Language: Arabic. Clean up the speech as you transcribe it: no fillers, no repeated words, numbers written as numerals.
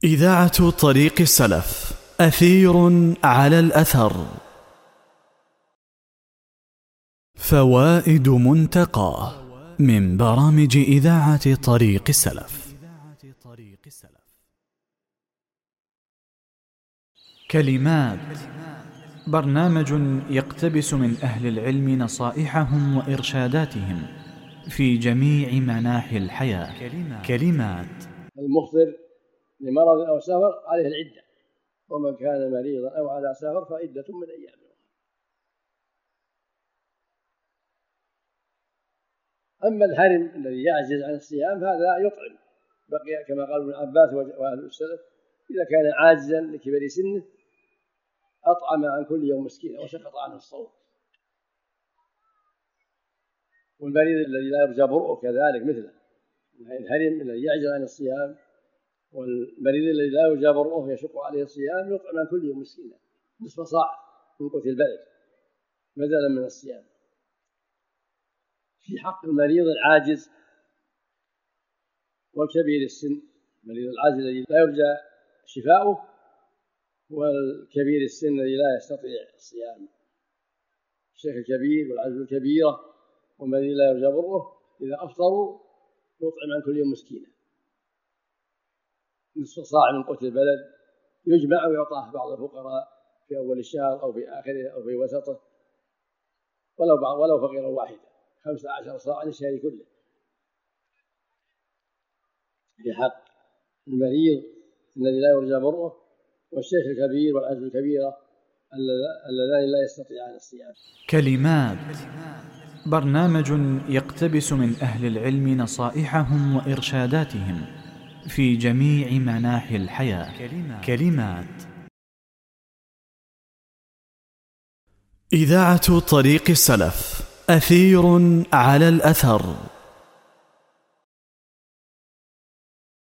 إذاعة طريق السلف، أثير على الأثر. فوائد منتقاة من برامج إذاعة طريق السلف. كلمات، برنامج يقتبس من أهل العلم نصائحهم وإرشاداتهم في جميع مناحي الحياة. كلمات. المفطر لمرض أو سفر عليه العدة، ومن كان مريضا أو على سفر فعدة من أيام أخرى. أما الهرم الذي يعجز عن الصيام فهذا يطعم، بقي كما قال ابن عباس وأهل السلف إذا كان عاجزا لكبر سنه أطعم عن كل يوم مسكينا وسقط عنه الصوم. والمريض الذي لا يرجى برؤه كذلك مثله، الهرم الذي يعجز عن الصيام والمريض الذي لا يرجى برؤه يشق عليه الصيام يطعم عن كل يوم مسكينا نصف صاع من قوت البلد بدلا من الصيام. في حق المريض العاجز والكبير السن، المريض العاجز الذي لا يرجى شفاؤه والكبير السن الذي لا يستطيع الصيام. الشيخ الكبير والعجز الكبيرة والذي لا يرجى برؤه إذا أفطروا يطعم عن كل يوم مسكينا نصف صاع من قوت البلد، يجمع ويعطاه بعض الفقراء في أول الشهر أو في آخره أو في وسطه، ولو فقيرا واحدا 15 صاعا الشهر كله. في حق المريض الذي لا يرجى برؤه والشيخ الكبير والعجز الكبيرة اللذان لا يستطيعان الصيام. كلمات، برنامج يقتبس من أهل العلم نصائحهم وإرشاداتهم في جميع مناحي الحياة. كلمات. إذاعة طريق السلف، أثير على الأثر.